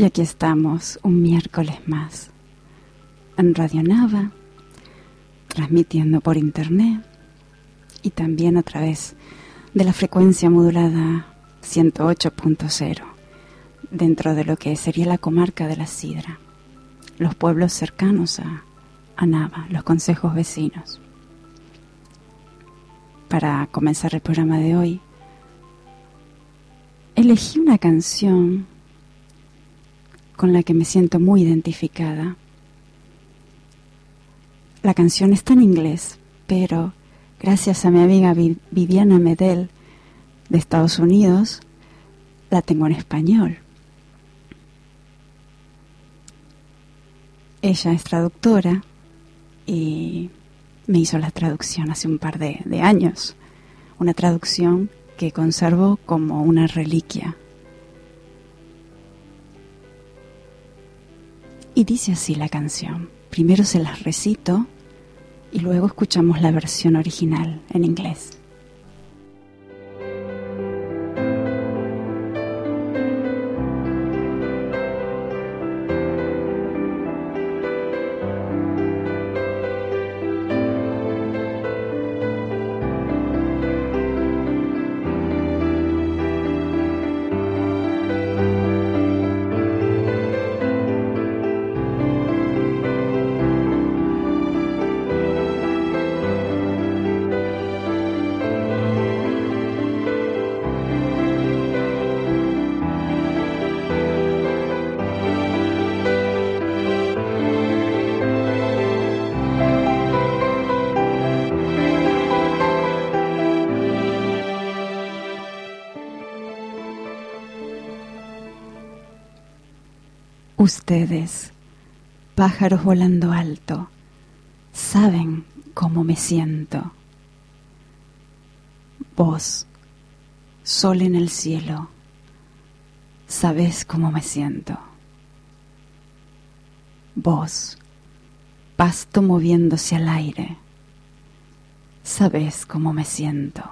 Y aquí estamos, un miércoles más, en Radio Nava, transmitiendo por internet y también a través de la frecuencia modulada 108.0, dentro de lo que sería la comarca de la Sidra, los pueblos cercanos a Nava, los consejos vecinos. Para comenzar el programa de hoy, elegí una canción con la que me siento muy identificada. La canción está en inglés, pero gracias a mi amiga Viviana Medel de Estados Unidos, la tengo en español. Ella es traductora y me hizo la traducción hace un par de años. Una traducción que conservo como una reliquia. Y dice así la canción. Primero se las recito y luego escuchamos la versión original en inglés. Ustedes, pájaros volando alto, saben cómo me siento. Vos, sol en el cielo, sabés cómo me siento. Vos, pasto moviéndose al aire, sabés cómo me siento.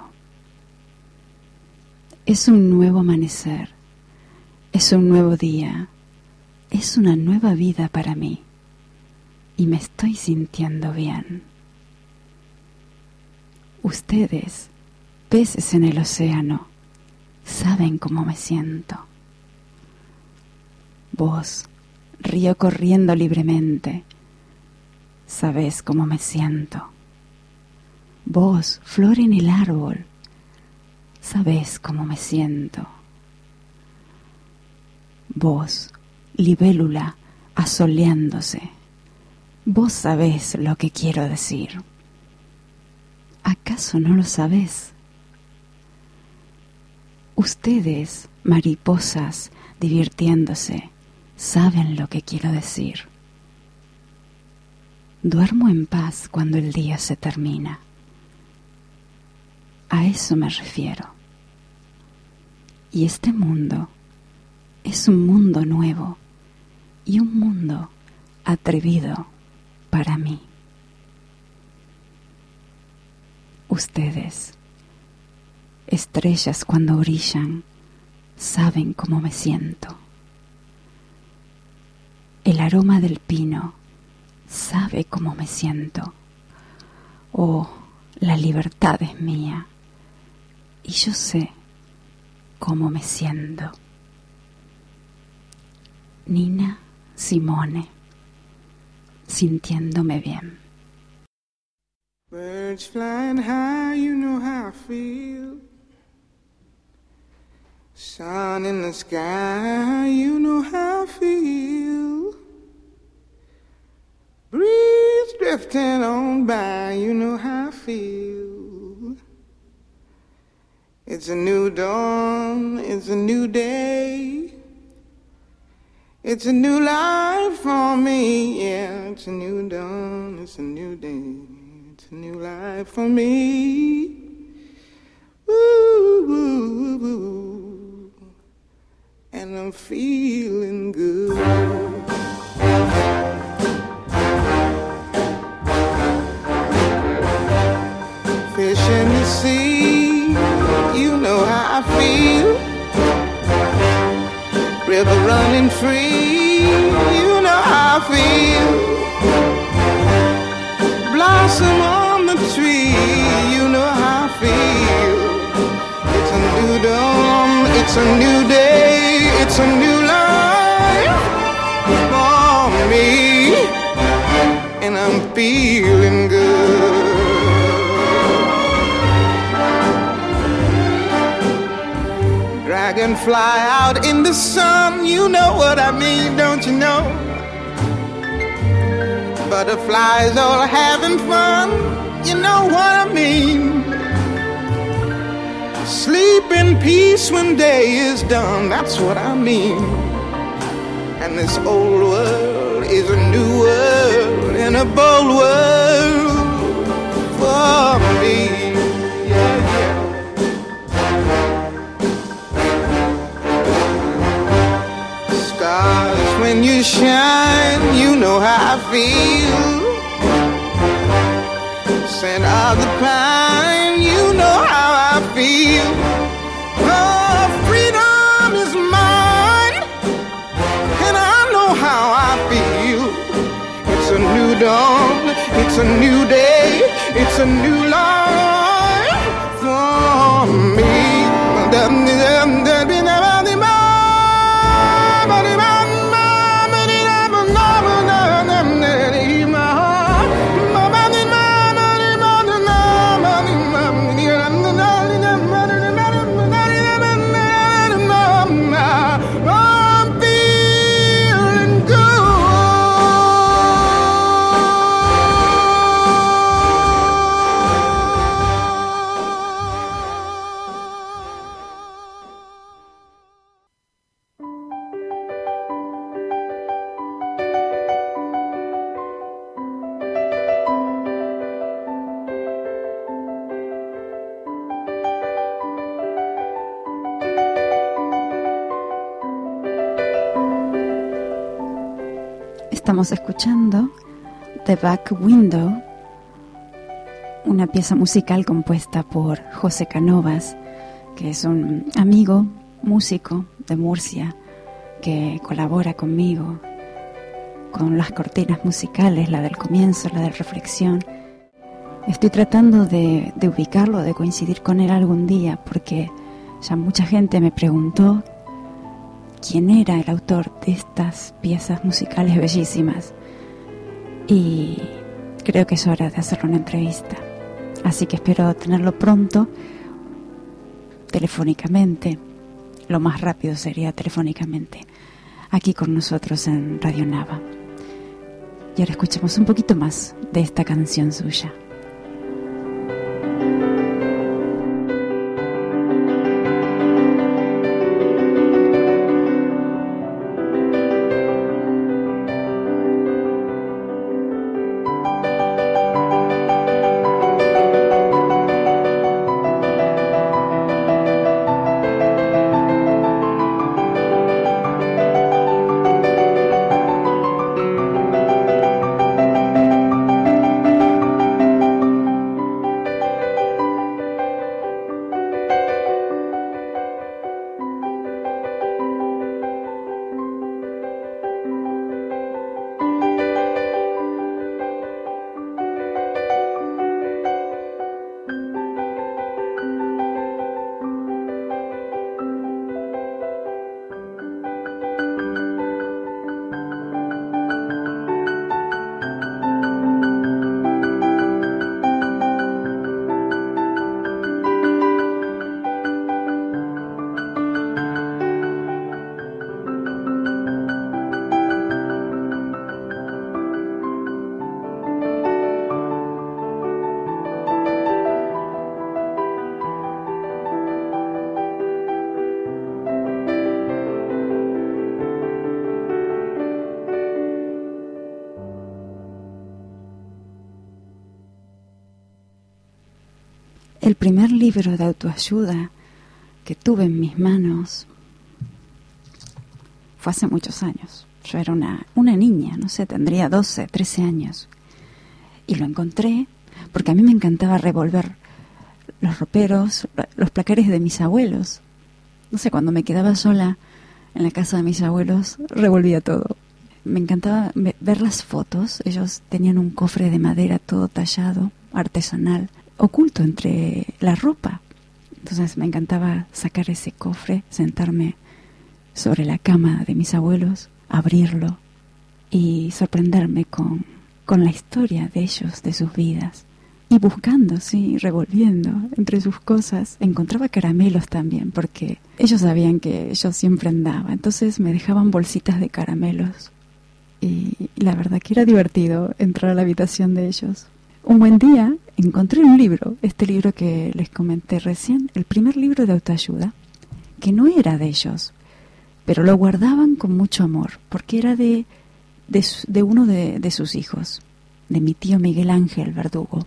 Es un nuevo amanecer, es un nuevo día. Es una nueva vida para mí y me estoy sintiendo bien. Ustedes, peces en el océano, saben cómo me siento. Vos, río corriendo libremente, sabés cómo me siento. Vos, flor en el árbol, sabés cómo me siento. Vos, libélula asoleándose, vos sabés lo que quiero decir. ¿Acaso no lo sabés? Ustedes, mariposas divirtiéndose, saben lo que quiero decir. Duermo en paz cuando el día se termina. A eso me refiero. Y este mundo es un mundo nuevo y un mundo atrevido para mí. Ustedes, estrellas cuando brillan, saben cómo me siento. El aroma del pino sabe cómo me siento. Oh, la libertad es mía y yo sé cómo me siento. Nina Simone, sintiéndome bien. Birds flying high, you know how I feel. Sun in the sky, you know how I feel. Breeze drifting on by, you know how I feel. It's a new dawn, it's a new day. It's a new life for me, yeah. It's a new dawn, it's a new day. It's a new life for me. Ooh, ooh, ooh. And I'm feeling good. Fish in the sea, you know how I feel. River running free. feel. Blossom on the tree, you know how I feel. It's a new dawn, it's a new day, it's a new life for me, and I'm feeling good. Dragonfly out in the sun, you know what I mean, don't you know? Butterflies all having fun, you know what I mean. Sleep in peace when day is done, that's what I mean. And this old world is a new world and a bold world for me. Yeah, yeah. Stars, when you shine, you know how I feel. Scent of the pine, you know how I feel. Oh, freedom is mine, and I know how I feel. It's a new dawn, it's a new day, it's a new life for me. Estamos escuchando The Back Window, una pieza musical compuesta por José Canovas, que es un amigo músico de Murcia que colabora conmigo con las cortinas musicales, la del comienzo, la de reflexión. Estoy tratando de ubicarlo, de coincidir con él algún día, porque ya mucha gente me preguntó quién era el autor de estas piezas musicales bellísimas, y creo que es hora de hacerle una entrevista, así que espero tenerlo pronto, telefónicamente. Lo más rápido sería telefónicamente, aquí con nosotros en Radio Nava. Y ahora escuchemos un poquito más de esta canción suya. El primer libro de autoayuda que tuve en mis manos fue hace muchos años. Yo era una niña, no sé, tendría 12, 13 años. Y lo encontré porque a mí me encantaba revolver los roperos, los placares de mis abuelos. No sé, cuando me quedaba sola en la casa de mis abuelos, revolvía todo. me encantaba ver las fotos. Ellos tenían un cofre de madera todo tallado, artesanal, oculto entre la ropa. Entonces me encantaba sacar ese cofre, sentarme sobre la cama de mis abuelos, abrirlo y sorprenderme con la historia de ellos, de sus vidas. Y buscando, sí, revolviendo entre sus cosas, encontraba caramelos también, porque ellos sabían que yo siempre andaba. Entonces me dejaban bolsitas de caramelos. Y la verdad que era divertido entrar a la habitación de ellos. Un buen día encontré un libro, este libro que les comenté recién, el primer libro de autoayuda, que no era de ellos, pero lo guardaban con mucho amor, porque era de uno de sus hijos, de mi tío Miguel Ángel Verdugo.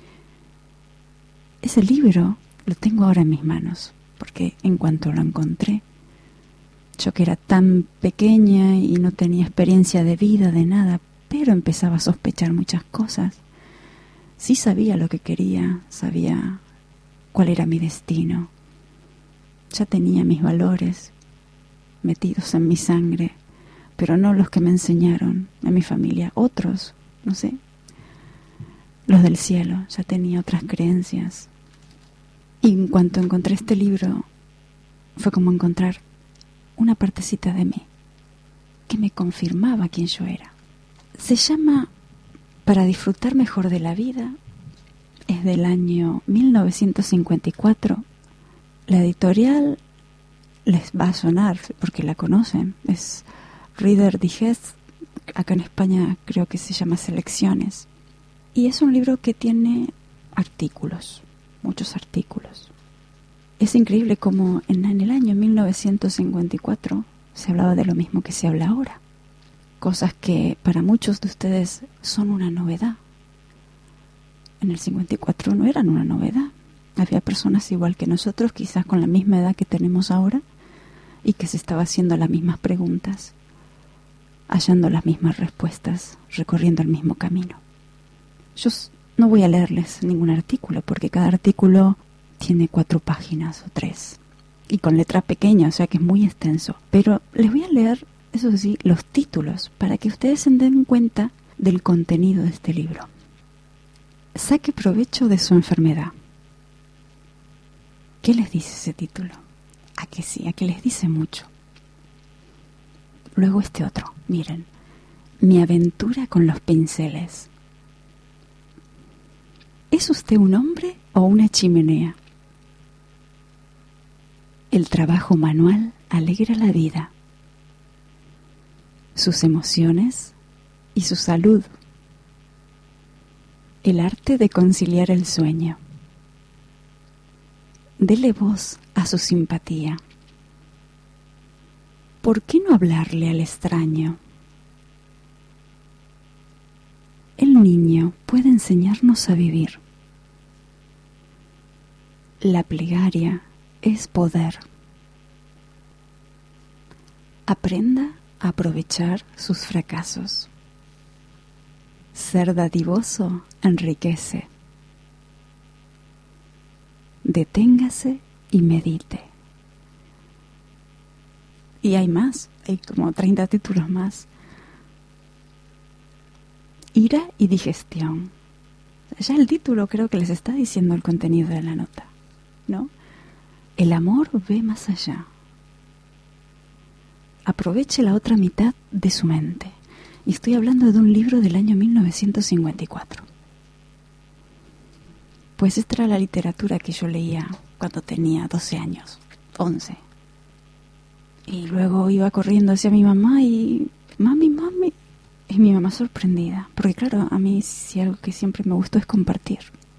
Ese libro lo tengo ahora en mis manos, porque en cuanto lo encontré, yo que era tan pequeña y no tenía experiencia de vida, de nada, pero empezaba a sospechar muchas cosas. Sí sabía lo que quería, sabía cuál era mi destino. Ya tenía mis valores metidos en mi sangre, pero no los que me enseñaron en mi familia, otros, no sé, los del cielo. Ya tenía otras creencias. Y en cuanto encontré este libro, fue como encontrar una partecita de mí que me confirmaba quién yo era. Se llama Para disfrutar mejor de la vida. Es del año 1954. La editorial les va a sonar porque la conocen. Es Reader Digest. Acá en España creo que se llama Selecciones. Y es un libro que tiene artículos, muchos artículos. Es increíble cómo en el año 1954 se hablaba de lo mismo que se habla ahora. Cosas que para muchos de ustedes son una novedad. En el 54 no eran una novedad. Había personas igual que nosotros, quizás con la misma edad que tenemos ahora, y que se estaba haciendo las mismas preguntas, hallando las mismas respuestas, recorriendo el mismo camino. Yo no voy a leerles ningún artículo, porque cada artículo tiene 4 páginas o 3, y con letra pequeña, o sea que es muy extenso. Pero les voy a leer, eso sí, los títulos, para que ustedes se den cuenta del contenido de este libro. Saque provecho de su enfermedad. ¿Qué les dice ese título? ¿A que sí? ¿A que les dice mucho? Luego este otro, miren. Mi aventura con los pinceles. ¿Es usted un hombre o una chimenea? El trabajo manual alegra la vida, sus emociones y su salud. El arte de conciliar el sueño. Dele voz a su simpatía. ¿Por qué no hablarle al extraño? El niño puede enseñarnos a vivir. La plegaria es poder. Aprenda a aprovechar sus fracasos. Ser dadivoso enriquece. Deténgase y medite. Y hay más, hay como 30 títulos más. Ira y digestión. Ya el título creo que les está diciendo el contenido de la nota, ¿no? El amor ve más allá. Aproveche la otra mitad de su mente. Y estoy hablando de un libro del año 1954. Pues esta era la literatura que yo leía cuando tenía 12 años, 11. Y luego iba corriendo hacia mi mamá y... Mami. Y mi mamá sorprendida. Porque claro, a mí si algo que siempre me gustó es compartir.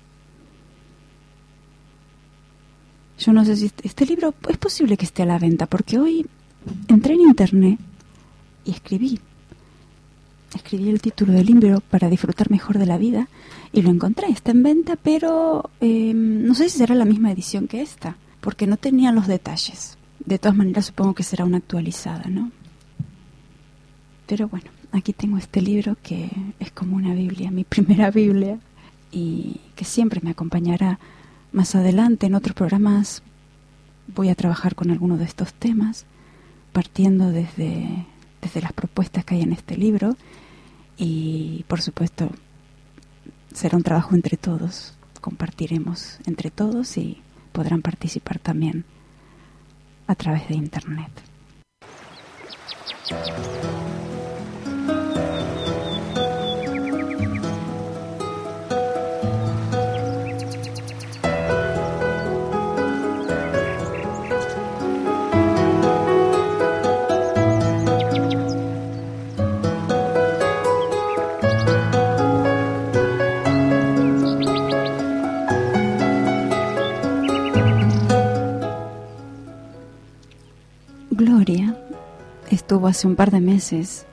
Yo no sé si este libro es posible que esté a la venta, porque hoy entré en internet y escribí el título del libro Para disfrutar mejor de la vida y lo encontré. Está en venta, pero no sé si será la misma edición que esta, porque no tenía los detalles. De todas maneras supongo que será una actualizada, ¿no? Pero bueno, aquí tengo este libro que es como una Biblia, mi primera Biblia, y que siempre me acompañará. Más adelante en otros programas voy a trabajar con alguno de estos temas, partiendo desde desde las propuestas que hay en este libro, y por supuesto será un trabajo entre todos. Compartiremos entre todos y podrán participar también a través de internet. Gloria estuvo hace un par de meses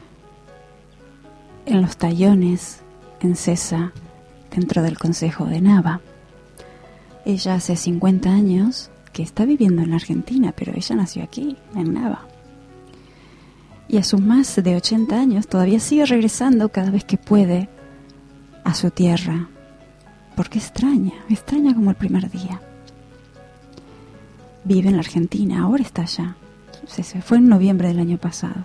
en los tallones en Cesa, dentro del Concejo de Nava. Ella hace 50 años que está viviendo en la Argentina, pero ella nació aquí, en Nava. Y a sus más de 80 años todavía sigue regresando cada vez que puede a su tierra, porque extraña como el primer día. Vive en la Argentina, ahora está allá. Se fue en noviembre del año pasado.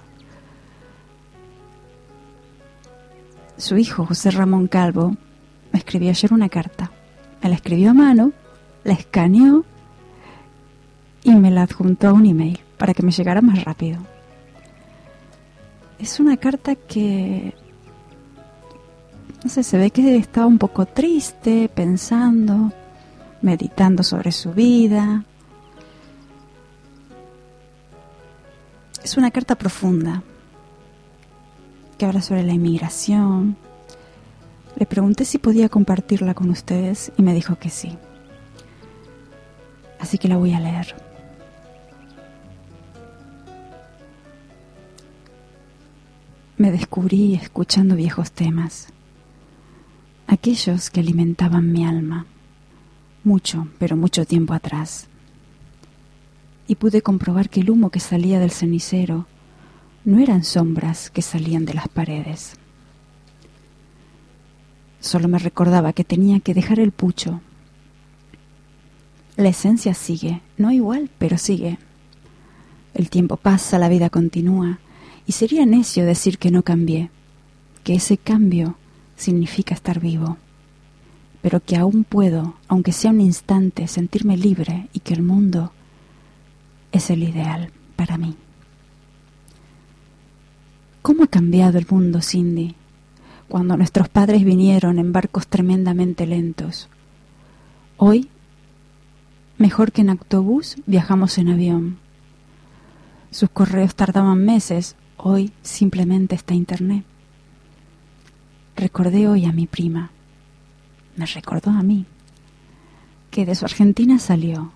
Su hijo, José Ramón Calvo, me escribió ayer una carta. Me la escribió a mano, la escaneó y me la adjuntó a un email para que me llegara más rápido. Es una carta que, no sé, se ve que estaba un poco triste, pensando, meditando sobre su vida. Es una carta profunda que habla sobre la inmigración. Le pregunté si podía compartirla con ustedes y me dijo que sí. Así que la voy a leer. Me descubrí escuchando viejos temas, aquellos que alimentaban mi alma, mucho, pero mucho tiempo atrás. Y pude comprobar que el humo que salía del cenicero no eran sombras que salían de las paredes. Solo me recordaba que tenía que dejar el pucho. La esencia sigue, no igual, pero sigue. El tiempo pasa, la vida continúa, y sería necio decir que no cambié, que ese cambio significa estar vivo, pero que aún puedo, aunque sea un instante, sentirme libre y que el mundo es el ideal para mí. ¿Cómo ha cambiado el mundo, Cindy, cuando nuestros padres vinieron en barcos tremendamente lentos? Hoy, mejor que en autobús, viajamos en avión. Sus correos tardaban meses, hoy simplemente está internet. Recordé hoy a mi prima, me recordó a mí, que de su Argentina salió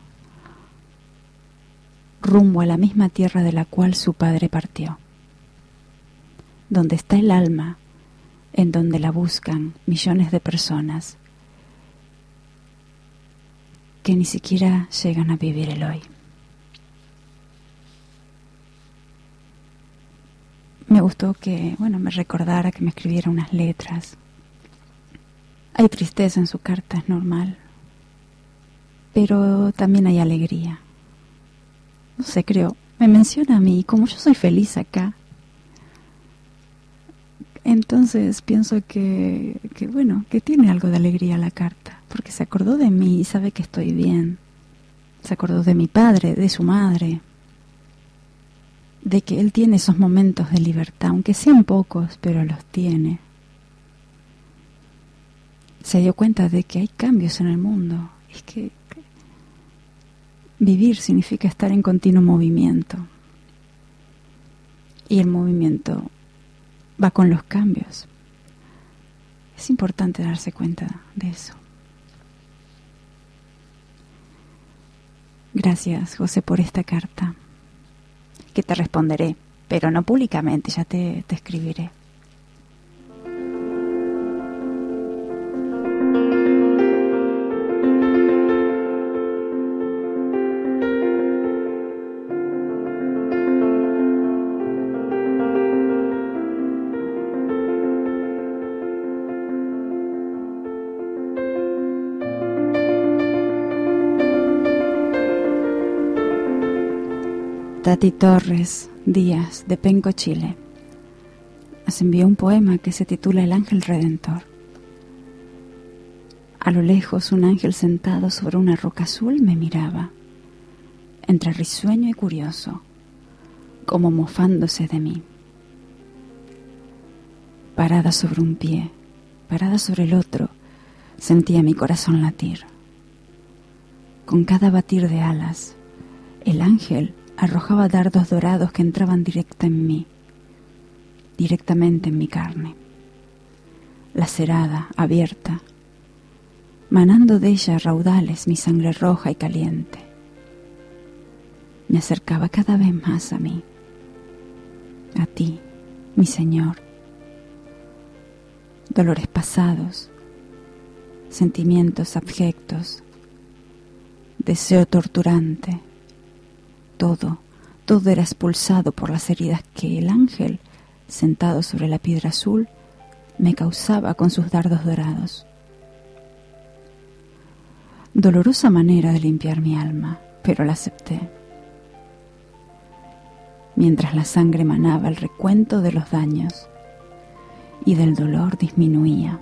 rumbo a la misma tierra de la cual su padre partió, donde está el alma, en donde la buscan millones de personas que ni siquiera llegan a vivir el hoy. Me gustó que, me recordara, que me escribiera unas letras. Hay tristeza en su carta, es normal, pero también hay alegría. No sé, creo, me menciona a mí, como yo soy feliz acá. Entonces pienso que tiene algo de alegría la carta, porque se acordó de mí y sabe que estoy bien. Se acordó de mi padre, de su madre, de que él tiene esos momentos de libertad, aunque sean pocos, pero los tiene. Se dio cuenta de que hay cambios en el mundo. Es que vivir significa estar en continuo movimiento. Y el movimiento va con los cambios. Es importante darse cuenta de eso. Gracias, José, por esta carta, que te responderé, pero no públicamente, ya te escribiré. Tati Torres Díaz, de Penco, Chile, nos envió un poema que se titula El Ángel Redentor. A lo lejos, un ángel sentado sobre una roca azul me miraba, entre risueño y curioso, como mofándose de mí. Parada sobre un pie, parada sobre el otro, sentía mi corazón latir. Con cada batir de alas, el ángel arrojaba dardos dorados que entraban directamente en mi carne. Lacerada, abierta, manando de ella raudales mi sangre roja y caliente. Me acercaba cada vez más a mí, a ti, mi Señor. Dolores pasados, sentimientos abyectos, deseo torturante, todo era expulsado por las heridas que el ángel, sentado sobre la piedra azul, me causaba con sus dardos dorados. Dolorosa manera de limpiar mi alma, pero la acepté. Mientras la sangre manaba el recuento de los daños y del dolor disminuía.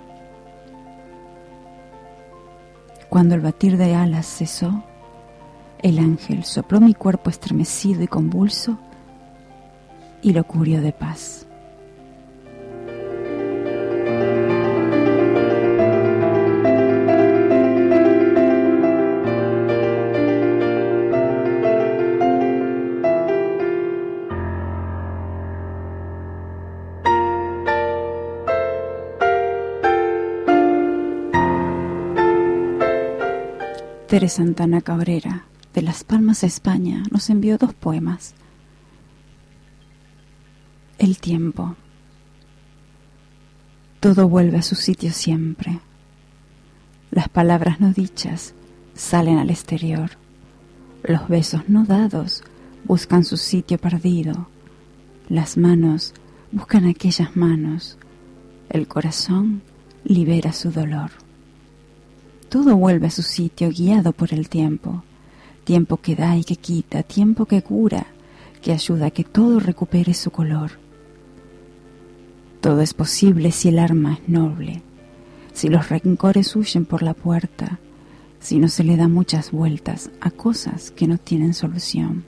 Cuando el batir de alas cesó, el ángel sopló mi cuerpo estremecido y convulso y lo cubrió de paz. Teresa Santana Cabrera, de Las Palmas, España, nos envió 2 poemas. El tiempo. Todo vuelve a su sitio siempre. Las palabras no dichas salen al exterior. Los besos no dados buscan su sitio perdido. Las manos buscan aquellas manos. El corazón libera su dolor. Todo vuelve a su sitio guiado por el tiempo. Tiempo que da y que quita, tiempo que cura, que ayuda a que todo recupere su color. Todo es posible si el alma es noble, si los rencores huyen por la puerta, si no se le da muchas vueltas a cosas que no tienen solución.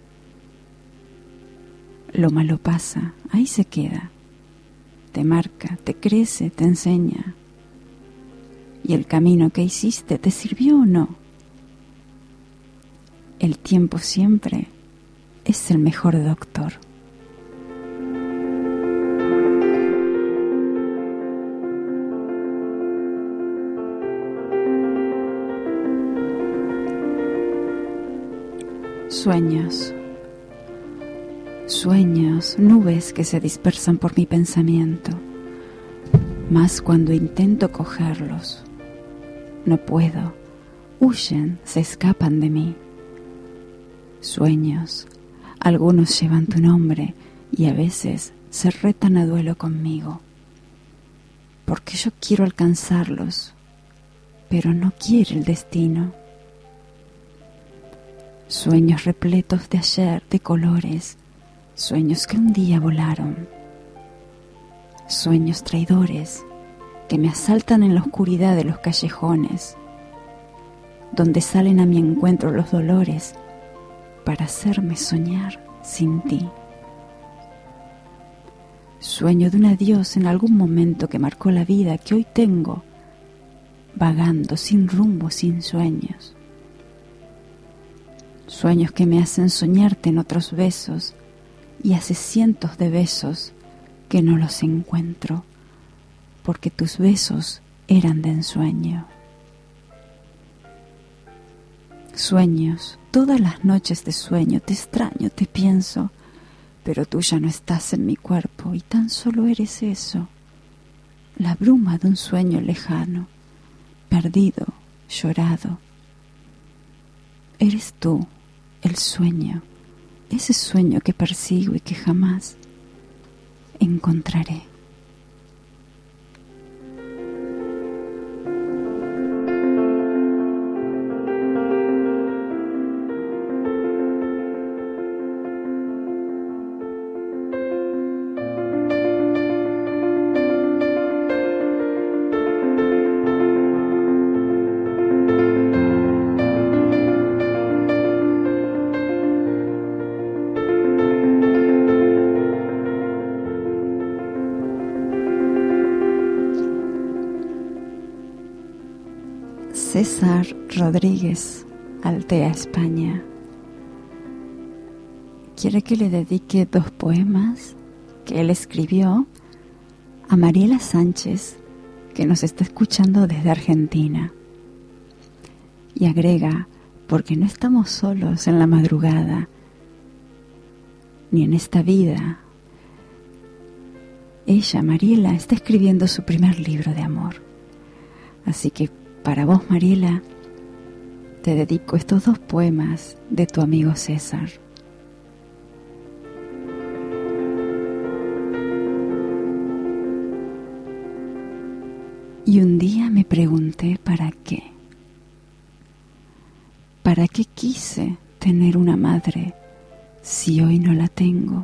Lo malo pasa, ahí se queda, te marca, te crece, te enseña. ¿Y el camino que hiciste te sirvió o no? El tiempo siempre es el mejor doctor. Sueños. Sueños, nubes que se dispersan por mi pensamiento, mas cuando intento cogerlos, no puedo, huyen, se escapan de mí. Sueños, algunos llevan tu nombre y a veces se retan a duelo conmigo, porque yo quiero alcanzarlos, pero no quiere el destino. Sueños repletos de ayer, de colores, sueños que un día volaron. Sueños traidores que me asaltan en la oscuridad de los callejones, donde salen a mi encuentro los dolores para hacerme soñar sin ti. Sueño de un adiós en algún momento que marcó la vida que hoy tengo, vagando sin rumbo, sin sueños. Sueños que me hacen soñarte en otros besos y hace cientos de besos que no los encuentro, porque tus besos eran de ensueño. Sueños, todas las noches de sueño, te extraño, te pienso, pero tú ya no estás en mi cuerpo y tan solo eres eso, la bruma de un sueño lejano, perdido, llorado. Eres tú, el sueño, ese sueño que persigo y que jamás encontraré. César Rodríguez Altea, España, quiere que le dedique 2 poemas que él escribió a Mariela Sánchez, que nos está escuchando desde Argentina. Y agrega, porque no estamos solos en la madrugada, ni en esta vida. Ella, Mariela, está escribiendo su primer libro de amor. Así que para vos, Mariela, te dedico estos 2 poemas de tu amigo César. Y un día me pregunté ¿para qué? ¿Para qué quise tener una madre si hoy no la tengo?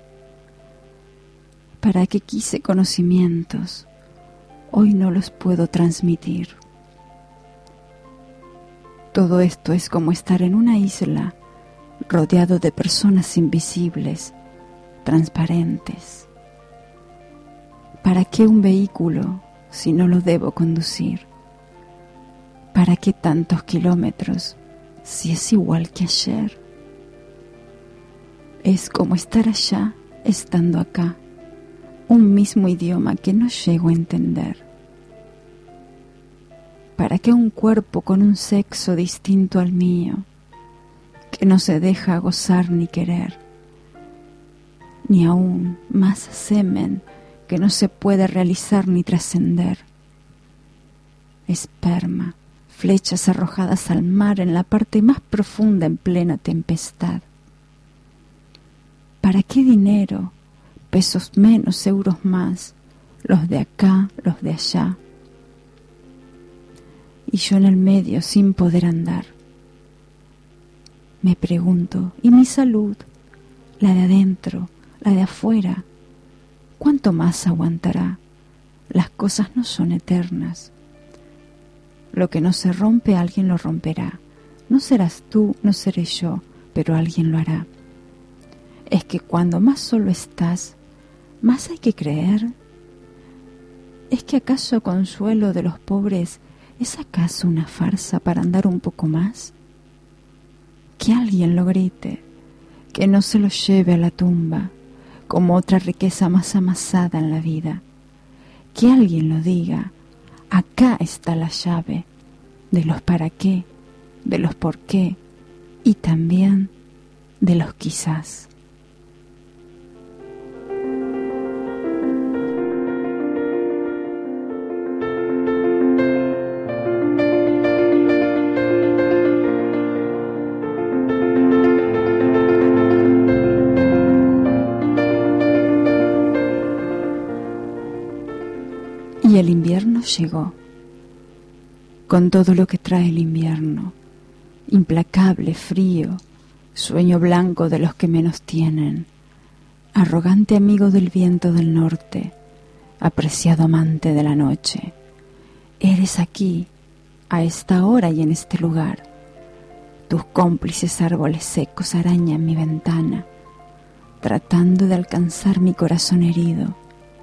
¿Para qué quise conocimientos? Hoy no los puedo transmitir. Todo esto es como estar en una isla rodeado de personas invisibles, transparentes. ¿Para qué un vehículo si no lo debo conducir? ¿Para qué tantos kilómetros si es igual que ayer? Es como estar allá estando acá, un mismo idioma que no llego a entender. ¿Para qué un cuerpo con un sexo distinto al mío, que no se deja gozar ni querer? Ni aún más semen que no se puede realizar ni trascender. Esperma, flechas arrojadas al mar en la parte más profunda en plena tempestad. ¿Para qué dinero, pesos menos, euros más, los de acá, los de allá? Y yo en el medio sin poder andar. Me pregunto, ¿y mi salud? La de adentro, la de afuera, ¿cuánto más aguantará? Las cosas no son eternas. Lo que no se rompe, alguien lo romperá. No serás tú, no seré yo, pero alguien lo hará. Es que cuando más solo estás, más hay que creer. ¿Es que acaso consuelo de los pobres es acaso una farsa para andar un poco más? Que alguien lo grite, que no se lo lleve a la tumba como otra riqueza más amasada en la vida. Que alguien lo diga, acá está la llave de los para qué, de los por qué y también de los quizás. Y el invierno llegó, con todo lo que trae el invierno, implacable, frío, sueño blanco de los que menos tienen, arrogante amigo del viento del norte, apreciado amante de la noche. Eres aquí, a esta hora y en este lugar. Tus cómplices árboles secos arañan mi ventana, tratando de alcanzar mi corazón herido.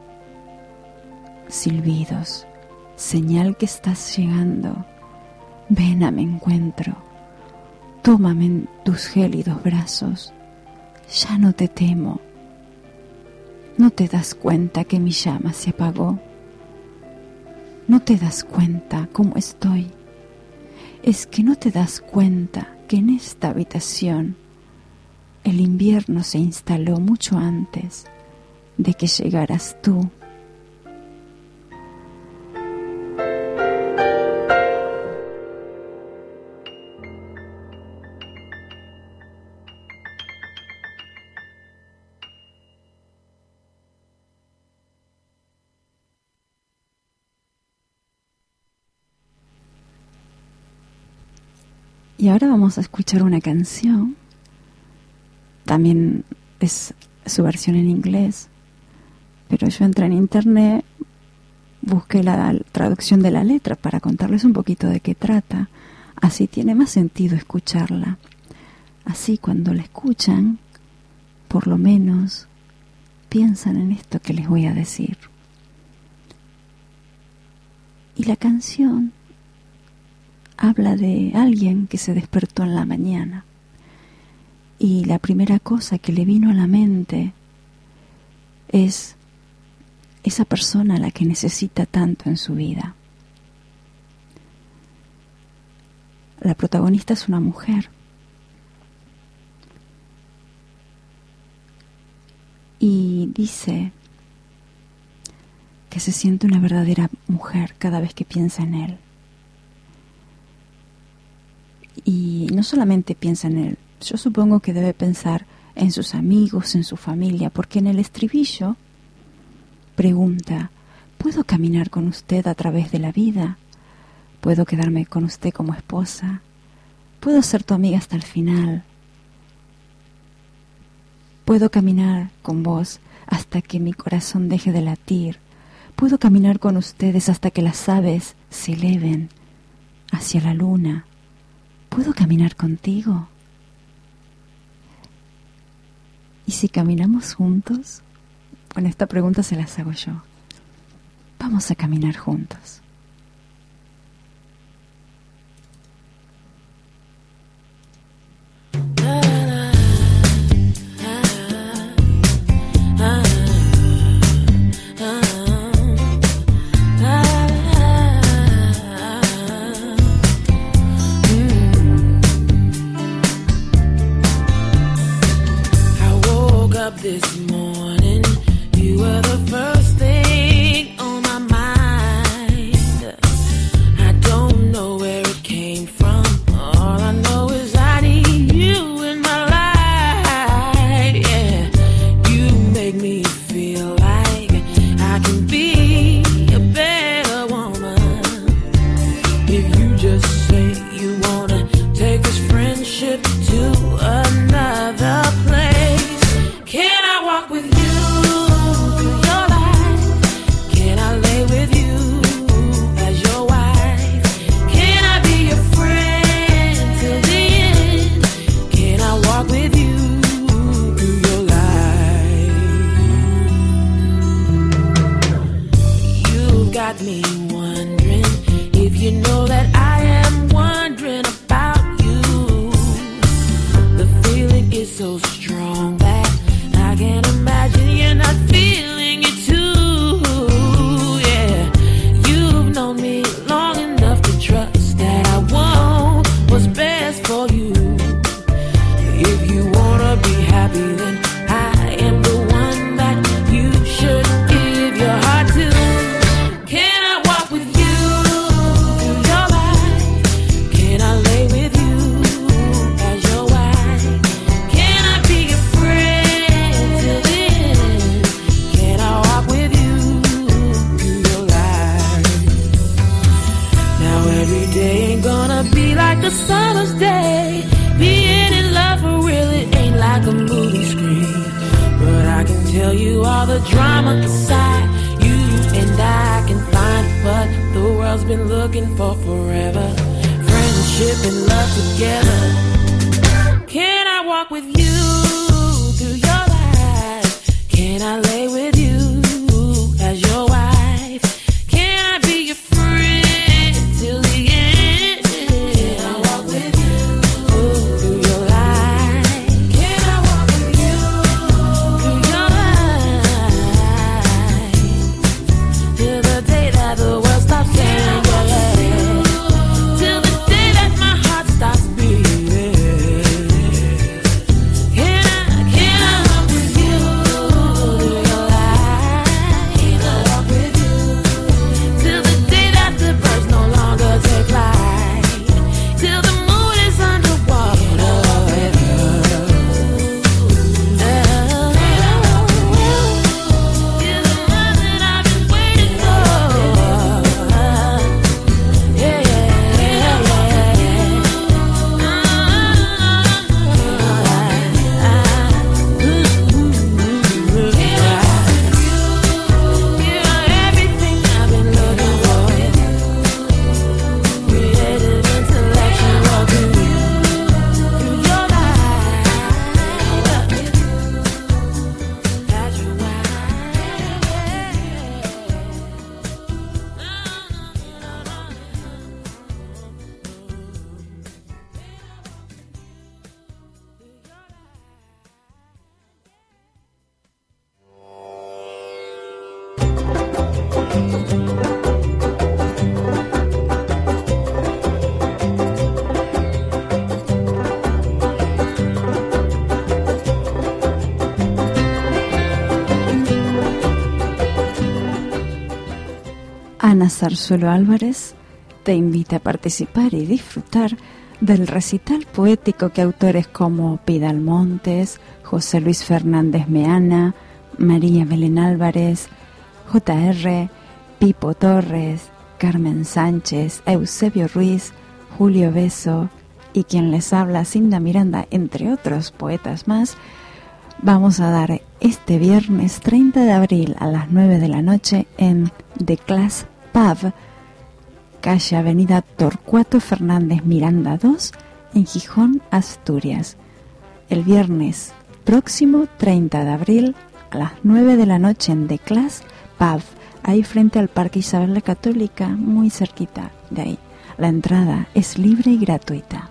Silbidos, señal que estás llegando. Ven a mi encuentro, tómame en tus gélidos brazos. Ya no te temo. ¿No te das cuenta que mi llama se apagó? ¿No te das cuenta cómo estoy? Es que no te das cuenta que en esta habitación el invierno se instaló mucho antes de que llegaras tú. Y ahora vamos a escuchar una canción, también es su versión en inglés, pero yo entré en internet, busqué la traducción de la letra para contarles un poquito de qué trata, así tiene más sentido escucharla. Así cuando la escuchan, por lo menos piensan en esto que les voy a decir. Y la canción habla de alguien que se despertó en la mañana y la primera cosa que le vino a la mente es esa persona a la que necesita tanto en su vida. La protagonista es una mujer y dice que se siente una verdadera mujer cada vez que piensa en él. Y no solamente piensa en él, yo supongo que debe pensar en sus amigos, en su familia, porque en el estribillo pregunta: ¿puedo caminar con usted a través de la vida? ¿Puedo quedarme con usted como esposa? ¿Puedo ser tu amiga hasta el final? ¿Puedo caminar con vos hasta que mi corazón deje de latir? ¿Puedo caminar con ustedes hasta que las aves se eleven hacia la luna? ¿Puedo caminar contigo? ¿Y si caminamos juntos? Bueno, esta pregunta se las hago yo. Vamos a caminar juntos. This morning, you were the first thing on my mind. I don't know where it came from. All I know is I need you in my life. Yeah, you make me feel like I can be a better woman. If you just say you wanna take this friendship to another place. Can I walk with you through your life? Can I lay with you as your wife? Can I be your friend till the end? Can I walk with you through your life? You've got me wondering if you know that I am wondering about you. The feeling is so strong that I can't imagine you're not feeling it too. Yeah, you've known me long enough to trust that I want what's best for you. If you wanna be happy, then I am the one that you should give your heart to. Can I walk with you through your life? Can I lay with you as your wife? Can I be your friend till the end? Can I walk with you through your life? Now every day ain't gonna be like a summer's day. Being in love for real, it ain't like a movie screen. But I can tell you all the drama inside you and I can find what the world's been looking for forever. Friendship and love together. Can I walk with you through your life? Can I lay with you as your wife? Can I be your friend till the end? Can I walk with you through your life? Can I walk with you through your life? Till the day that the world stops saying yeah, yeah. Till the day that my heart stops beating. Ana Zarzuelo Álvarez te invita a participar y disfrutar del recital poético que autores como Pidal Montes, José Luis Fernández Meana, María Belén Álvarez, J.R., Pipo Torres, Carmen Sánchez, Eusebio Ruiz, Julio Beso y quien les habla, Cinda Miranda, entre otros poetas más, vamos a dar este viernes 30 de abril a las 9 de la noche en The Class Pub, calle Avenida Torcuato Fernández Miranda 2, en Gijón, Asturias. El viernes próximo 30 de abril a las 9 de la noche en The Class Pub, ahí frente al Parque Isabel la Católica, muy cerquita de ahí. La entrada es libre y gratuita.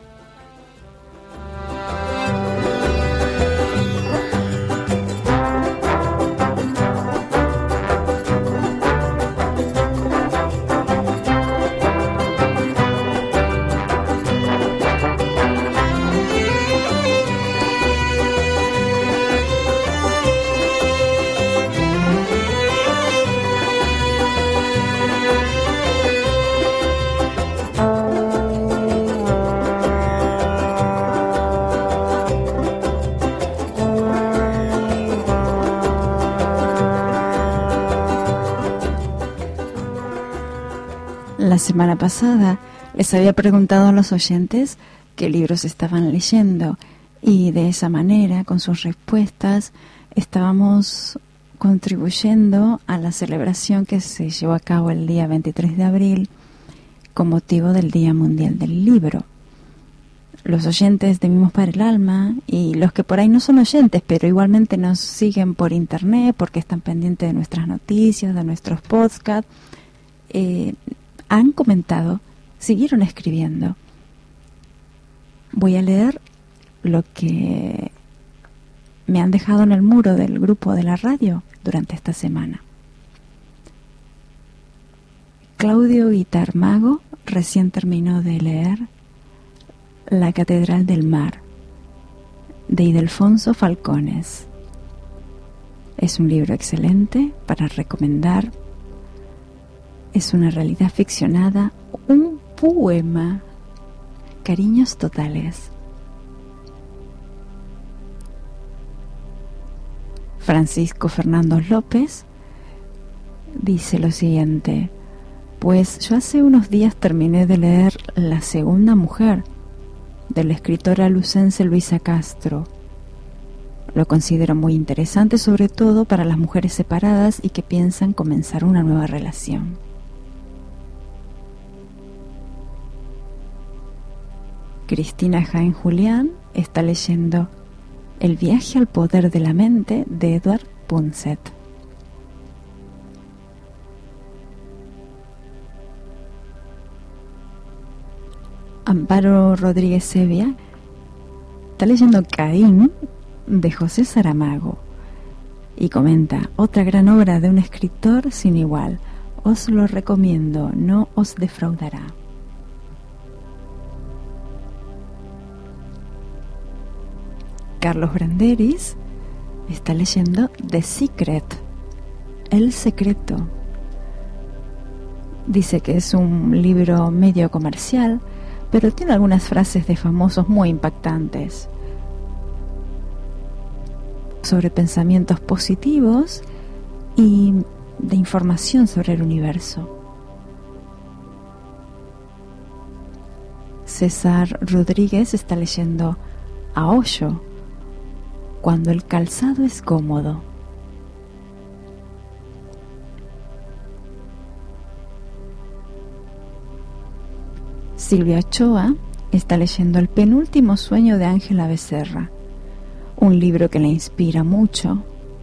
La semana pasada les había preguntado a los oyentes qué libros estaban leyendo y de esa manera, con sus respuestas, estábamos contribuyendo a la celebración que se llevó a cabo el día 23 de abril con motivo del Día Mundial del Libro. Los oyentes de Mimos para el Alma y los que por ahí no son oyentes, pero igualmente nos siguen por internet porque están pendientes de nuestras noticias, de nuestros podcasts, han comentado, siguieron escribiendo. Voy a leer lo que me han dejado en el muro del grupo de la radio durante esta semana. Claudio Guitarmago recién terminó de leer La Catedral del Mar, de Ildefonso Falcones. Es un libro excelente para recomendar. Es una realidad ficcionada, un poema, cariños totales. Francisco Fernando López dice lo siguiente: pues yo hace unos días terminé de leer La Segunda Mujer, de la escritora lucense Luisa Castro. Lo considero muy interesante, sobre todo para las mujeres separadas y que piensan comenzar una nueva relación. Cristina Jaén Julián está leyendo El viaje al poder de la mente, de Edward Punset. Amparo Rodríguez Sevilla está leyendo Caín, de José Saramago, y comenta: otra gran obra de un escritor sin igual. Os lo recomiendo, no os defraudará. Carlos Branderis está leyendo The Secret, El Secreto. Dice que es un libro medio comercial, pero tiene algunas frases de famosos muy impactantes sobre pensamientos positivos y de información sobre el universo. César Rodríguez está leyendo A Hoyo, cuando el calzado es cómodo. Silvia Ochoa está leyendo El penúltimo sueño de Ángela Becerra, un libro que la inspira mucho,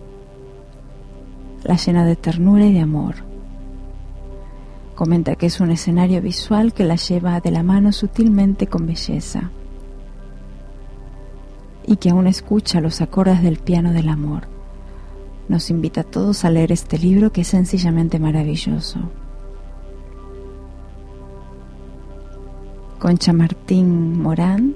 la llena de ternura y de amor. Comenta que es un escenario visual que la lleva de la mano sutilmente con belleza y que aún escucha los acordes del piano del amor. nos invita a todos a leer este libro que es sencillamente maravilloso. Concha Martín Morán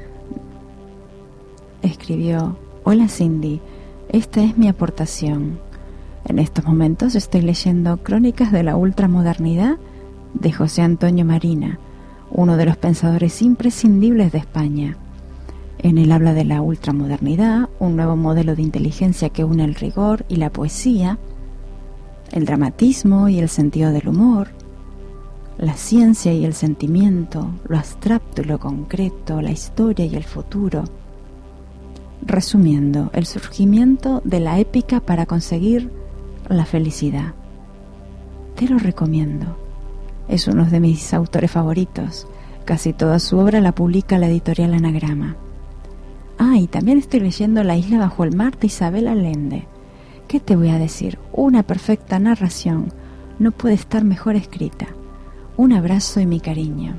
escribió: Hola Cindy, esta es mi aportación. En estos momentos estoy leyendo Crónicas de la Ultramodernidad de José Antonio Marina, uno de los pensadores imprescindibles de España. En él habla de la ultramodernidad, un nuevo modelo de inteligencia que une el rigor y la poesía, el dramatismo y el sentido del humor, la ciencia y el sentimiento, lo abstracto y lo concreto, la historia y el futuro. Resumiendo, el surgimiento de la épica para conseguir la felicidad. Te lo recomiendo. Es uno de mis autores favoritos. Casi toda su obra la publica la editorial Anagrama. Y también estoy leyendo La isla bajo el mar de Isabel Allende. ¿Qué te voy a decir? Una perfecta narración. No puede estar mejor escrita. Un abrazo y mi cariño.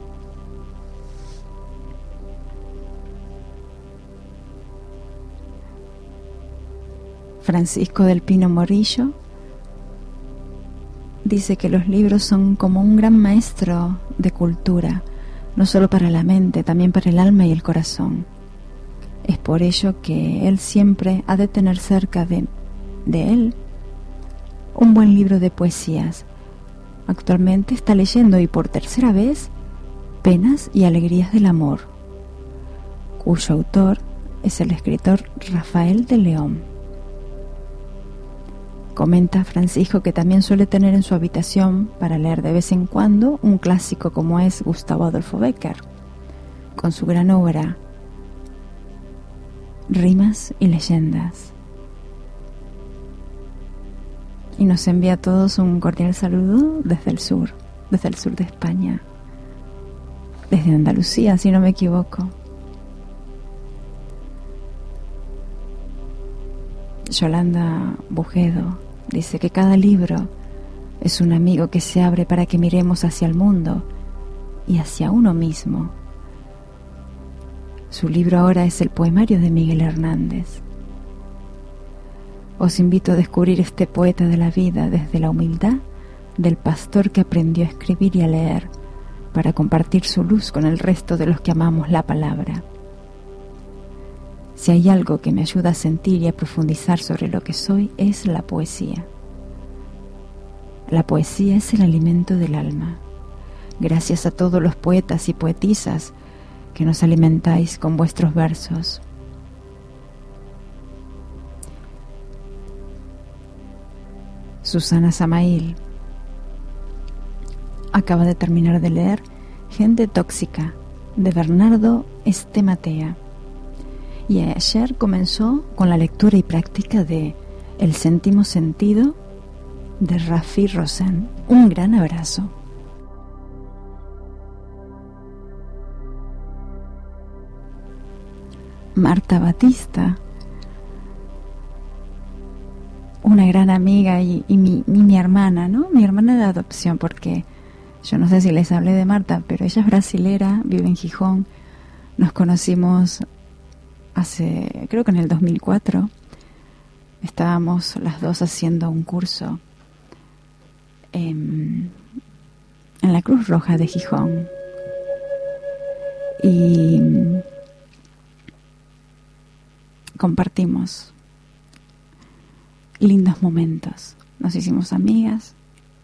Francisco del Pino Morillo dice que los libros son como un gran maestro de cultura, no solo para la mente, también para el alma y el corazón. Es por ello que él siempre ha de tener cerca de él un buen libro de poesías. Actualmente está leyendo, y por tercera vez, Penas y alegrías del amor, cuyo autor es el escritor Rafael de León. Comenta Francisco que también suele tener en su habitación para leer de vez en cuando un clásico como es Gustavo Adolfo Bécquer, con su gran obra Rimas y leyendas. Y nos envía a todos un cordial saludo desde el sur de España, desde Andalucía, si no me equivoco. Yolanda Bujedo dice que cada libro es un amigo que se abre para que miremos hacia el mundo y hacia uno mismo. Su libro ahora es el poemario de Miguel Hernández. Os invito a descubrir este poeta de la vida desde la humildad del pastor que aprendió a escribir y a leer para compartir su luz con el resto de los que amamos la palabra. Si hay algo que me ayuda a sentir y a profundizar sobre lo que soy, es la poesía. La poesía es el alimento del alma. Gracias a todos los poetas y poetisas que nos alimentáis con vuestros versos. Susana Samail acaba de terminar de leer Gente tóxica, de Bernardo Estematea. Y ayer comenzó con la lectura y práctica de El séptimo sentido de Rafi Rosen. Un gran abrazo. Marta Batista, una gran amiga y mi hermana, ¿no? Mi hermana de adopción, porque yo no sé si les hablé de Marta, pero ella es brasilera, vive en Gijón. Nos conocimos creo que en el 2004. Estábamos las dos haciendo un curso en la Cruz Roja de Gijón. Y compartimos lindos momentos. Nos hicimos amigas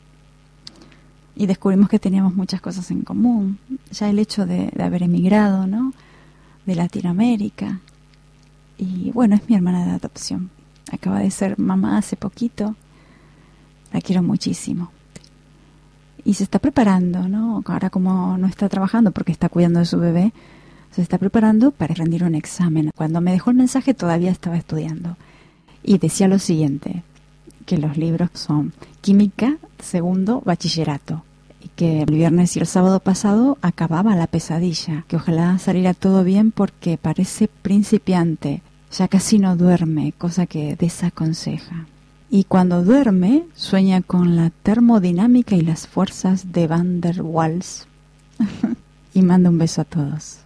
y descubrimos que teníamos muchas cosas en común. Ya el hecho de haber emigrado, ¿no?, de Latinoamérica. Y bueno, es mi hermana de adopción. Acaba de ser mamá hace poquito. La quiero muchísimo. Y se está preparando, ¿no? Ahora, como no está trabajando porque está cuidando de su bebé, se está preparando para rendir un examen. Cuando me dejó el mensaje todavía estaba estudiando. Y decía lo siguiente, que los libros son Química, segundo bachillerato. Y que el viernes y el sábado pasado acababa la pesadilla. Que ojalá saliera todo bien porque parece principiante. Ya casi no duerme, cosa que desaconseja. Y cuando duerme, sueña con la termodinámica y las fuerzas de Van der Waals. Y manda un beso a todos.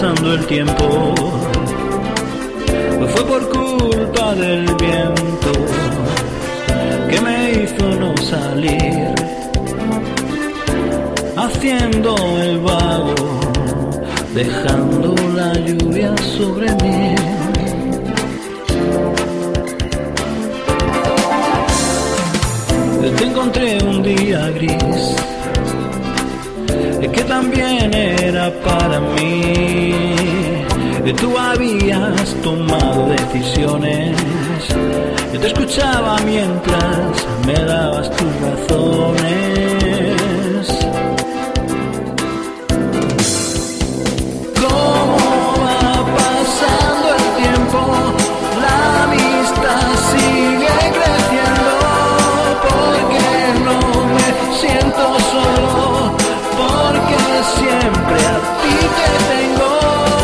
pasando el tiempo, fue por culpa del viento que me hizo no salir, haciendo el vago, dejando la lluvia sobre mí. Te encontré un día gris que también era para mí. Tú habías tomado decisiones, yo te escuchaba mientras me dabas tus razones. ¿Cómo va pasando el tiempo? La amistad sigue creciendo, porque no me siento solo, porque siempre a ti te tengo.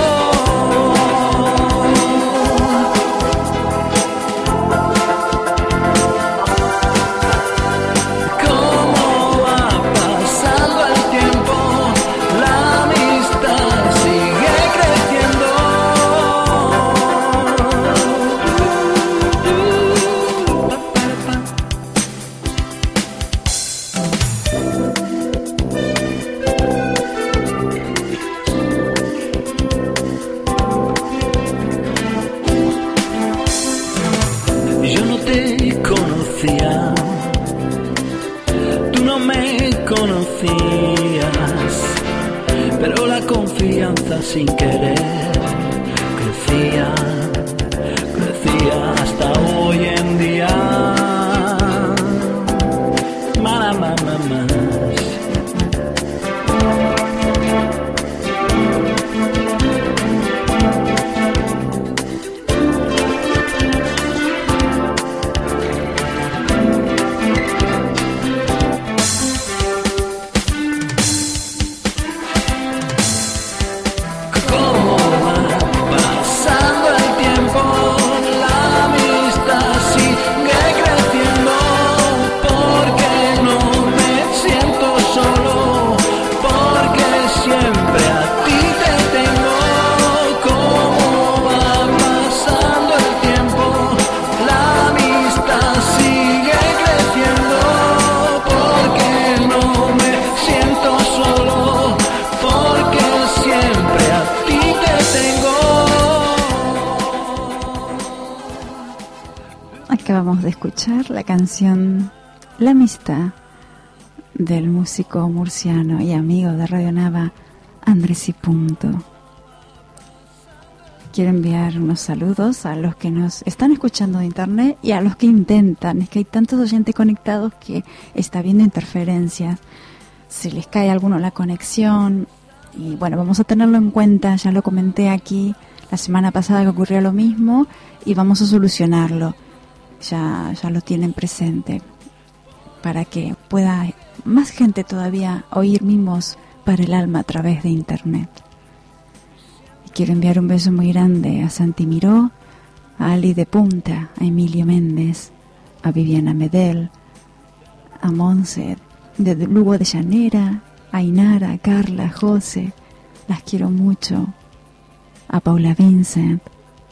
Pero la confianza sin querer crecía hasta hoy en día. Más. Acabamos de escuchar la canción La Amistad del músico murciano y amigo de Radio Nava, Andrés y Punto. Quiero enviar unos saludos a los que nos están escuchando de internet y a los que intentan. Es que hay tantos oyentes conectados que está habiendo interferencias. Se les cae a alguno la conexión y bueno, vamos a tenerlo en cuenta. Ya lo comenté aquí la semana pasada que ocurrió lo mismo y vamos a solucionarlo. Ya lo tienen presente para que pueda más gente todavía oír mimos para el alma a través de internet. Y quiero enviar un beso muy grande a Santi Miró, a Ali de Punta, a Emilio Méndez, a Viviana Medel, a Monse de Lugo de Llanera, a Inara, a Carla, a José, las quiero mucho, a Paula Vincent,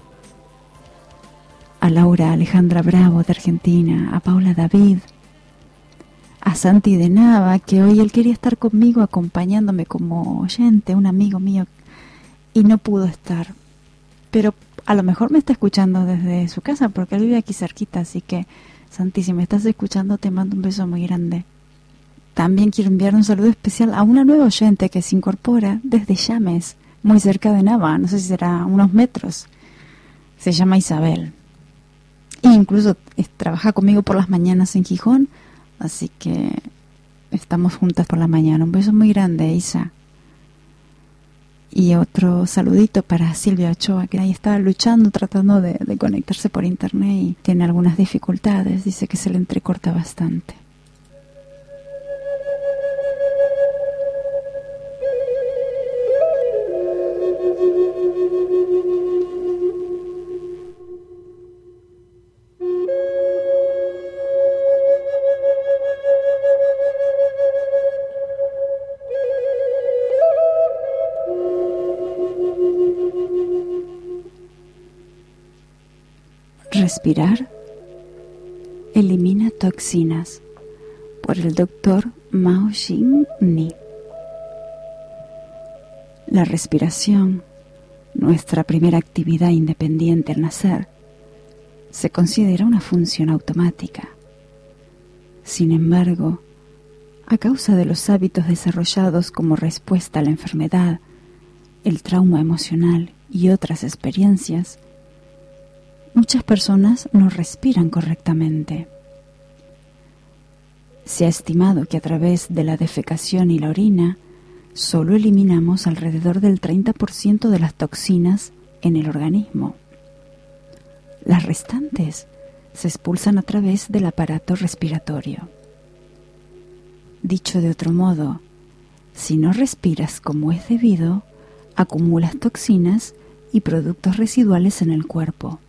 a Laura Alejandra Bravo de Argentina, a Paula David, a Santi de Nava, que hoy él quería estar conmigo acompañándome como oyente, un amigo mío, y no pudo estar. Pero a lo mejor me está escuchando desde su casa, porque él vive aquí cerquita, así que Santi, si me estás escuchando, te mando un beso muy grande. También quiero enviar un saludo especial a una nueva oyente que se incorpora desde Llames, muy cerca de Nava, no sé si será unos metros. Se llama Isabel. E incluso trabaja conmigo por las mañanas en Gijón, así que estamos juntas por la mañana. Un beso muy grande, Isa. Y otro saludito para Silvia Ochoa, que ahí está luchando, tratando de conectarse por internet y tiene algunas dificultades. Dice que se le entrecorta bastante. Respirar elimina toxinas, por el doctor Mao Xing-ni. La respiración, nuestra primera actividad independiente al nacer, se considera una función automática. Sin embargo, a causa de los hábitos desarrollados como respuesta a la enfermedad, el trauma emocional y otras experiencias, muchas personas no respiran correctamente. Se ha estimado que a través de la defecación y la orina solo eliminamos alrededor del 30% de las toxinas en el organismo. Las restantes se expulsan a través del aparato respiratorio. Dicho de otro modo, si no respiras como es debido, acumulas toxinas y productos residuales en el cuerpo.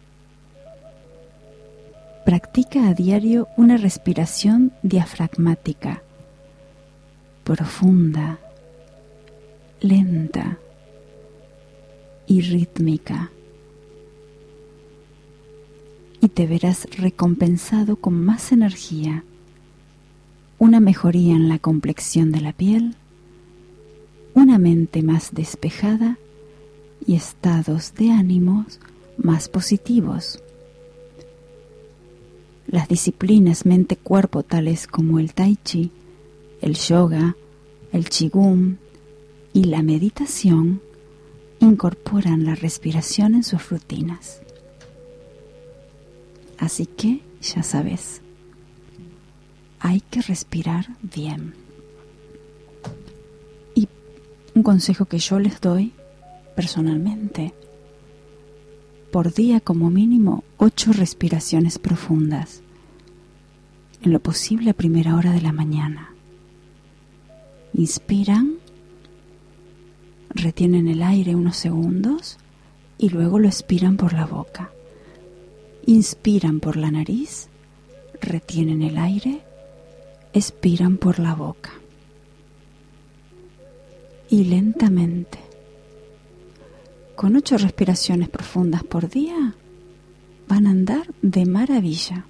Practica a diario una respiración diafragmática, profunda, lenta y rítmica, y te verás recompensado con más energía, una mejoría en la complexión de la piel, una mente más despejada y estados de ánimos más positivos. Las disciplinas mente-cuerpo tales como el tai chi, el yoga, el qigong y la meditación incorporan la respiración en sus rutinas. Así que, ya sabes, hay que respirar bien. Y un consejo que yo les doy personalmente: por día como mínimo 8 respiraciones profundas, en lo posible a primera hora de la mañana. Inspiran, retienen el aire unos segundos y luego lo expiran por la boca. Inspiran por la nariz, retienen el aire, expiran por la boca. Y lentamente, con 8 respiraciones profundas por día, van a andar de maravilla.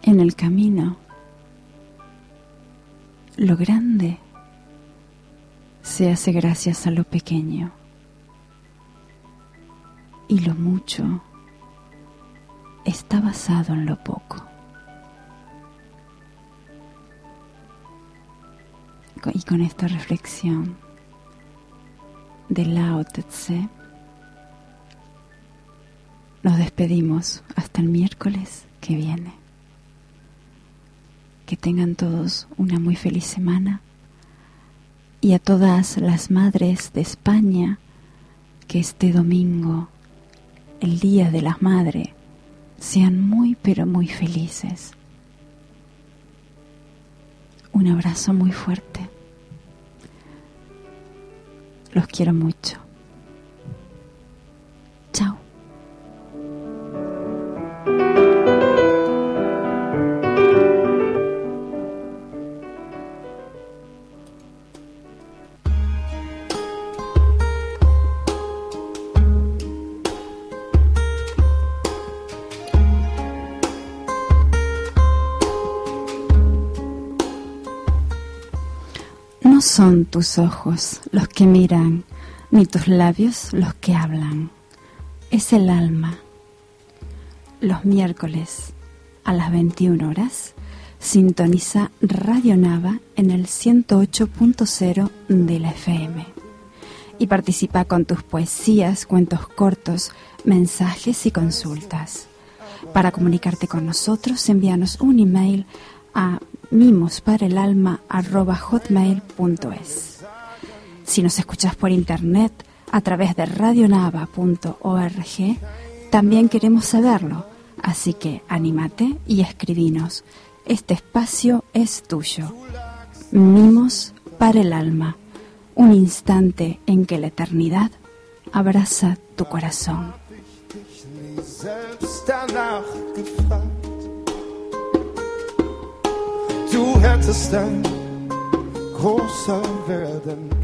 en el camino, lo grande se hace gracias a lo pequeño y lo mucho está basado en lo poco. Y con esta reflexión de Lao Tse, nos despedimos hasta el miércoles que viene. Que tengan todos una muy feliz semana, y a todas las madres de España, que este domingo, el Día de las Madres, sean muy pero muy felices. Un abrazo muy fuerte. Los quiero mucho. Chao. No son tus ojos los que miran, ni tus labios los que hablan. Es el alma. Los miércoles a las 21 horas sintoniza Radio Nava en el 108.0 de la FM. Y participa con tus poesías, cuentos cortos, mensajes y consultas. Para comunicarte con nosotros, envíanos un email a mimosparaelalma@hotmail.es. Si nos escuchas por internet a través de radionava.org, también queremos saberlo, así que anímate y escribinos. Este espacio es tuyo. Mimos para el alma, un instante en que la eternidad abraza tu corazón. Du hättest dann großer werden.